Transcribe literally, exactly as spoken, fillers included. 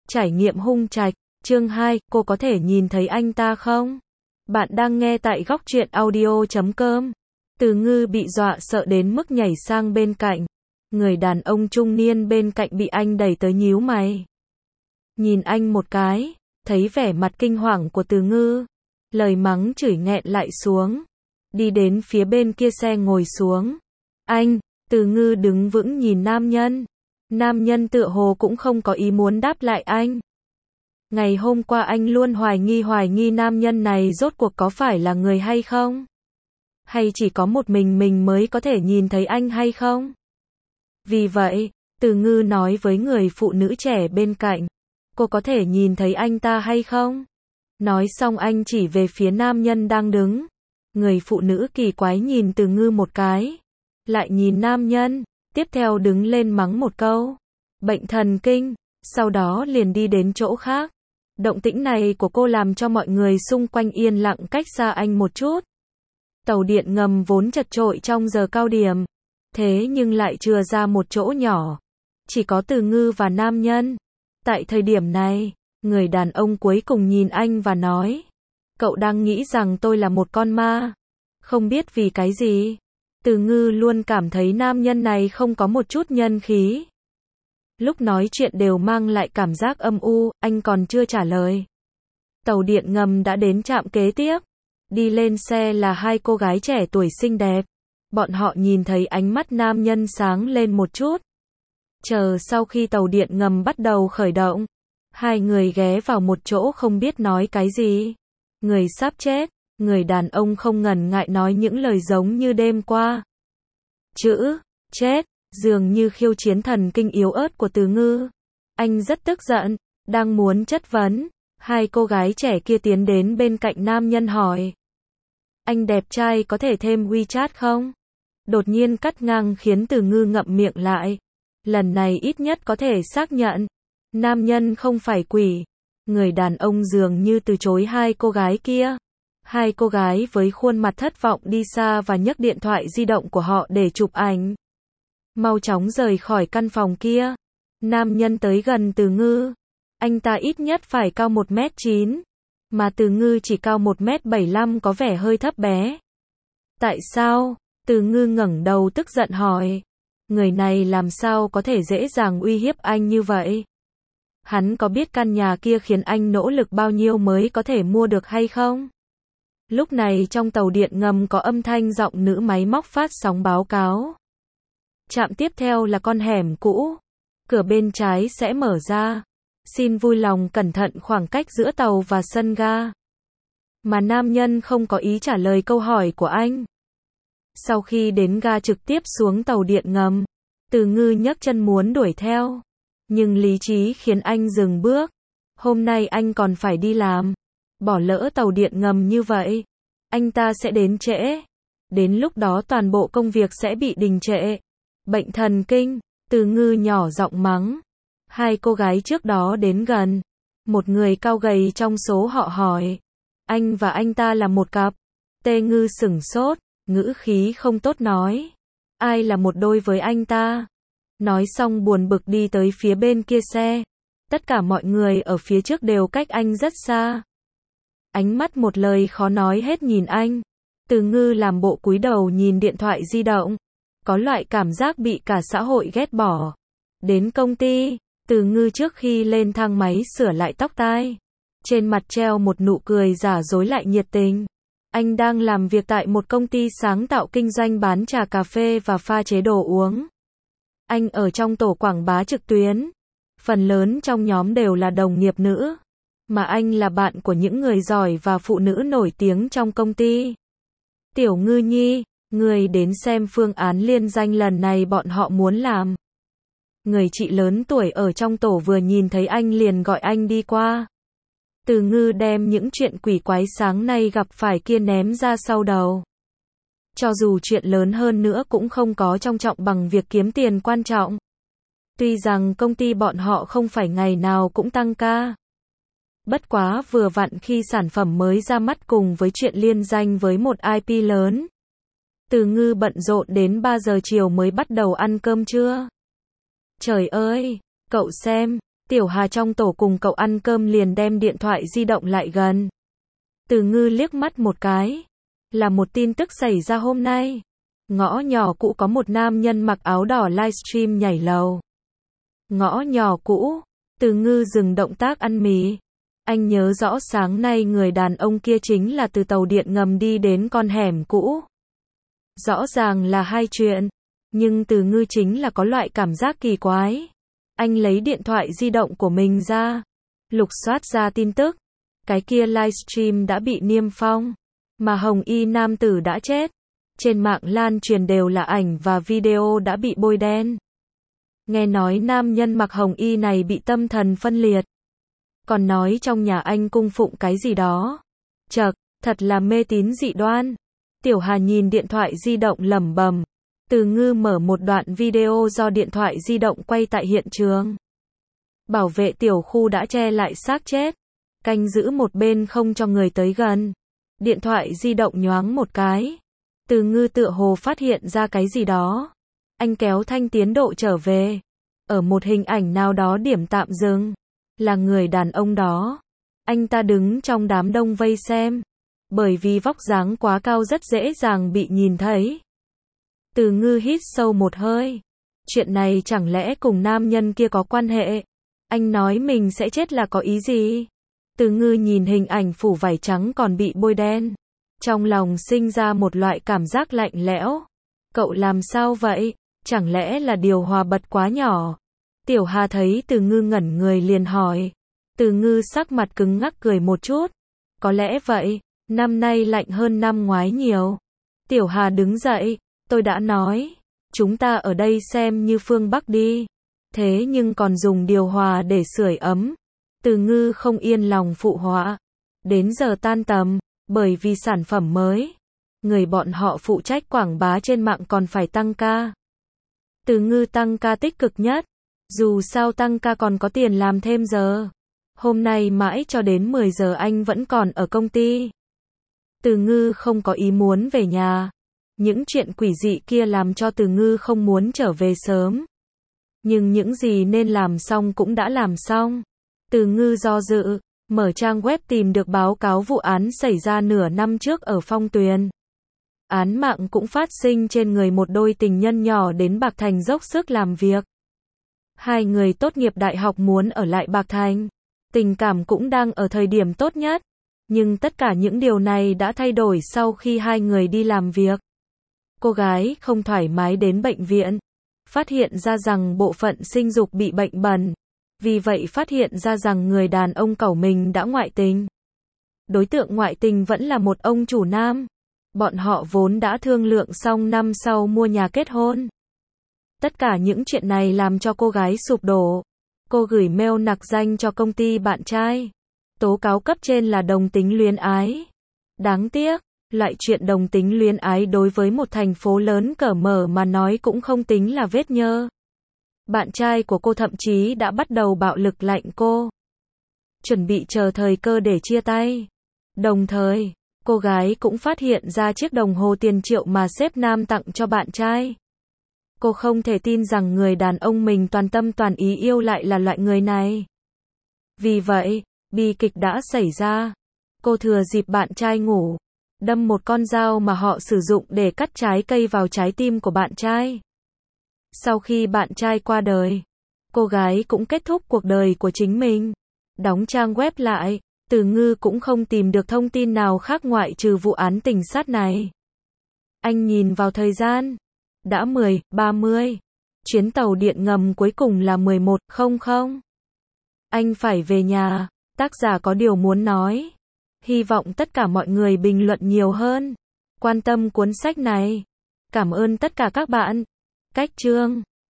Trải nghiệm hung trạch, chương hai, cô có thể nhìn thấy anh ta không? Bạn đang nghe tại góc truyện audio chấm com. Từ Ngư bị dọa sợ đến mức nhảy sang bên cạnh. Người đàn ông trung niên bên cạnh bị anh đẩy tới nhíu mày. Nhìn anh một cái, thấy vẻ mặt kinh hoàng của Từ Ngư. Lời mắng chửi nghẹn lại xuống. Đi đến phía bên kia xe ngồi xuống. Anh, Từ Ngư đứng vững nhìn nam nhân. Nam nhân tựa hồ cũng không có ý muốn đáp lại anh. Ngày hôm qua anh luôn hoài nghi hoài nghi nam nhân này rốt cuộc có phải là người hay không? Hay chỉ có một mình mình mới có thể nhìn thấy anh hay không? Vì vậy, Từ Ngư nói với người phụ nữ trẻ bên cạnh. Cô có thể nhìn thấy anh ta hay không? Nói xong anh chỉ về phía nam nhân đang đứng. Người phụ nữ kỳ quái nhìn Từ Ngư một cái. Lại nhìn nam nhân. Tiếp theo đứng lên mắng một câu. Bệnh thần kinh. Sau đó liền đi đến chỗ khác. Động tĩnh này của cô làm cho mọi người xung quanh yên lặng cách xa anh một chút. Tàu điện ngầm vốn chật chội trong giờ cao điểm. Thế nhưng lại chừa ra một chỗ nhỏ. Chỉ có Từ Ngư và nam nhân. Tại thời điểm này, người đàn ông cuối cùng nhìn anh và nói. Cậu đang nghĩ rằng tôi là một con ma. Không biết vì cái gì. Từ Ngư luôn cảm thấy nam nhân này không có một chút nhân khí. Lúc nói chuyện đều mang lại cảm giác âm u, anh còn chưa trả lời. Tàu điện ngầm đã đến trạm kế tiếp. Đi lên xe là hai cô gái trẻ tuổi xinh đẹp. Bọn họ nhìn thấy ánh mắt nam nhân sáng lên một chút. Chờ sau khi tàu điện ngầm bắt đầu khởi động. Hai người ghé vào một chỗ không biết nói cái gì. Người sắp chết. Người đàn ông không ngần ngại nói những lời giống như đêm qua. Chữ, chết, dường như khiêu chiến thần kinh yếu ớt của Từ Ngư. Anh rất tức giận, đang muốn chất vấn. Hai cô gái trẻ kia tiến đến bên cạnh nam nhân hỏi. Anh đẹp trai có thể thêm WeChat không? Đột nhiên cắt ngang khiến Từ Ngư ngậm miệng lại. Lần này ít nhất có thể xác nhận. Nam nhân không phải quỷ. Người đàn ông dường như từ chối hai cô gái kia. Hai cô gái với khuôn mặt thất vọng đi xa và nhấc điện thoại di động của họ để chụp ảnh. Mau chóng rời khỏi căn phòng kia. Nam nhân tới gần Từ Ngư. Anh ta ít nhất phải cao một mét chín. Mà Từ Ngư chỉ cao một mét bảy mươi lăm có vẻ hơi thấp bé. Tại sao? Từ Ngư ngẩng đầu tức giận hỏi. Người này làm sao có thể dễ dàng uy hiếp anh như vậy? Hắn có biết căn nhà kia khiến anh nỗ lực bao nhiêu mới có thể mua được hay không? Lúc này trong tàu điện ngầm có âm thanh giọng nữ máy móc phát sóng báo cáo. Trạm tiếp theo là con hẻm cũ. Cửa bên trái sẽ mở ra. Xin vui lòng cẩn thận khoảng cách giữa tàu và sân ga. Mà nam nhân không có ý trả lời câu hỏi của anh. Sau khi đến ga trực tiếp xuống tàu điện ngầm, Từ Ngư nhấc chân muốn đuổi theo. Nhưng lý trí khiến anh dừng bước. Hôm nay anh còn phải đi làm. Bỏ lỡ tàu điện ngầm như vậy, anh ta sẽ đến trễ. Đến lúc đó toàn bộ công việc sẽ bị đình trệ. Bệnh thần kinh, Từ Ngư nhỏ giọng mắng. Hai cô gái trước đó đến gần. Một người cao gầy trong số họ hỏi. Anh và anh ta là một cặp. Tê Ngư sửng sốt, ngữ khí không tốt nói. Ai là một đôi với anh ta? Nói xong buồn bực đi tới phía bên kia xe. Tất cả mọi người ở phía trước đều cách anh rất xa. Ánh mắt một lời khó nói hết nhìn anh. Từ Ngư làm bộ cúi đầu nhìn điện thoại di động. Có loại cảm giác bị cả xã hội ghét bỏ. Đến công ty, Từ Ngư trước khi lên thang máy sửa lại tóc tai. Trên mặt treo một nụ cười giả dối lại nhiệt tình. Anh đang làm việc tại một công ty sáng tạo kinh doanh bán trà cà phê và pha chế đồ uống. Anh ở trong tổ quảng bá trực tuyến. Phần lớn trong nhóm đều là đồng nghiệp nữ. Mà anh là bạn của những người giỏi và phụ nữ nổi tiếng trong công ty. Tiểu Ngư Nhi, người đến xem phương án liên danh lần này bọn họ muốn làm. Người chị lớn tuổi ở trong tổ vừa nhìn thấy anh liền gọi anh đi qua. Từ Ngư đem những chuyện quỷ quái sáng nay gặp phải kia ném ra sau đầu. Cho dù chuyện lớn hơn nữa cũng không có trọng trọng bằng việc kiếm tiền quan trọng. Tuy rằng công ty bọn họ không phải ngày nào cũng tăng ca. Bất quá vừa vặn khi sản phẩm mới ra mắt cùng với chuyện liên danh với một i pê lớn. Từ Ngư bận rộn đến ba giờ chiều mới bắt đầu ăn cơm trưa. Trời ơi, cậu xem, Tiểu Hà trong tổ cùng cậu ăn cơm liền đem điện thoại di động lại gần. Từ Ngư liếc mắt một cái. Là một tin tức xảy ra hôm nay. Ngõ nhỏ cũ có một nam nhân mặc áo đỏ livestream nhảy lầu. Ngõ nhỏ cũ. Từ Ngư dừng động tác ăn mì. Anh nhớ rõ sáng nay người đàn ông kia chính là từ tàu điện ngầm đi đến con hẻm cũ. Rõ ràng là hai chuyện. Nhưng Từ Ngư chính là có loại cảm giác kỳ quái. Anh lấy điện thoại di động của mình ra. Lục soát ra tin tức. Cái kia livestream đã bị niêm phong. Mà hồng y nam tử đã chết. Trên mạng lan truyền đều là ảnh và video đã bị bôi đen. Nghe nói nam nhân mặc hồng y này bị tâm thần phân liệt. Còn nói trong nhà anh cung phụng cái gì đó. Chậc, thật là mê tín dị đoan. Tiểu Hà nhìn điện thoại di động lẩm bẩm. Từ Ngư mở một đoạn video do điện thoại di động quay tại hiện trường. Bảo vệ tiểu khu đã che lại xác chết. Canh giữ một bên không cho người tới gần. Điện thoại di động nhoáng một cái. Từ Ngư tựa hồ phát hiện ra cái gì đó. Anh kéo thanh tiến độ trở về. Ở một hình ảnh nào đó điểm tạm dừng. Là người đàn ông đó. Anh ta đứng trong đám đông vây xem. Bởi vì vóc dáng quá cao rất dễ dàng bị nhìn thấy. Từ Ngư hít sâu một hơi. Chuyện này chẳng lẽ cùng nam nhân kia có quan hệ? Anh nói mình sẽ chết là có ý gì? Từ Ngư nhìn hình ảnh phủ vải trắng còn bị bôi đen. Trong lòng sinh ra một loại cảm giác lạnh lẽo. Cậu làm sao vậy? Chẳng lẽ là điều hòa bật quá nhỏ? Tiểu Hà thấy Từ Ngư ngẩn người liền hỏi. Từ Ngư sắc mặt cứng ngắc cười một chút. Có lẽ vậy, năm nay lạnh hơn năm ngoái nhiều. Tiểu Hà đứng dậy. Tôi đã nói, chúng ta ở đây xem như phương Bắc đi. Thế nhưng còn dùng điều hòa để sưởi ấm. Từ Ngư không yên lòng phụ họa. Đến giờ tan tầm, bởi vì sản phẩm mới. Người bọn họ phụ trách quảng bá trên mạng còn phải tăng ca. Từ Ngư tăng ca tích cực nhất. Dù sao tăng ca còn có tiền làm thêm giờ. Hôm nay mãi cho đến mười giờ anh vẫn còn ở công ty. Từ Ngư không có ý muốn về nhà. Những chuyện quỷ dị kia làm cho Từ Ngư không muốn trở về sớm. Nhưng những gì nên làm xong cũng đã làm xong. Từ Ngư do dự, mở trang web tìm được báo cáo vụ án xảy ra nửa năm trước ở Phong Tuyền. Án mạng cũng phát sinh trên người một đôi tình nhân nhỏ đến Bạc Thành dốc sức làm việc. Hai người tốt nghiệp đại học muốn ở lại Bạc Thành. Tình cảm cũng đang ở thời điểm tốt nhất. Nhưng tất cả những điều này đã thay đổi sau khi hai người đi làm việc. Cô gái không thoải mái đến bệnh viện. Phát hiện ra rằng bộ phận sinh dục bị bệnh bẩn. Vì vậy phát hiện ra rằng người đàn ông cẩu mình đã ngoại tình. Đối tượng ngoại tình vẫn là một ông chủ nam. Bọn họ vốn đã thương lượng xong năm sau mua nhà kết hôn. Tất cả những chuyện này làm cho cô gái sụp đổ. Cô gửi mail nặc danh cho công ty bạn trai. Tố cáo cấp trên là đồng tính luyến ái. Đáng tiếc, loại chuyện đồng tính luyến ái đối với một thành phố lớn cởi mở mà nói cũng không tính là vết nhơ. Bạn trai của cô thậm chí đã bắt đầu bạo lực lạnh cô. Chuẩn bị chờ thời cơ để chia tay. Đồng thời, cô gái cũng phát hiện ra chiếc đồng hồ tiền triệu mà sếp nam tặng cho bạn trai. Cô không thể tin rằng người đàn ông mình toàn tâm toàn ý yêu lại là loại người này. Vì vậy, bi kịch đã xảy ra. Cô thừa dịp bạn trai ngủ, đâm một con dao mà họ sử dụng để cắt trái cây vào trái tim của bạn trai. Sau khi bạn trai qua đời, cô gái cũng kết thúc cuộc đời của chính mình. Đóng trang web lại, Từ Ngư cũng không tìm được thông tin nào khác ngoại trừ vụ án tình sát này. Anh nhìn vào thời gian. Đã mười, ba mươi. Chuyến tàu điện ngầm cuối cùng là mười một không không. Anh phải về nhà. Tác giả có điều muốn nói. Hy vọng tất cả mọi người bình luận nhiều hơn. Quan tâm cuốn sách này. Cảm ơn tất cả các bạn. Cách chương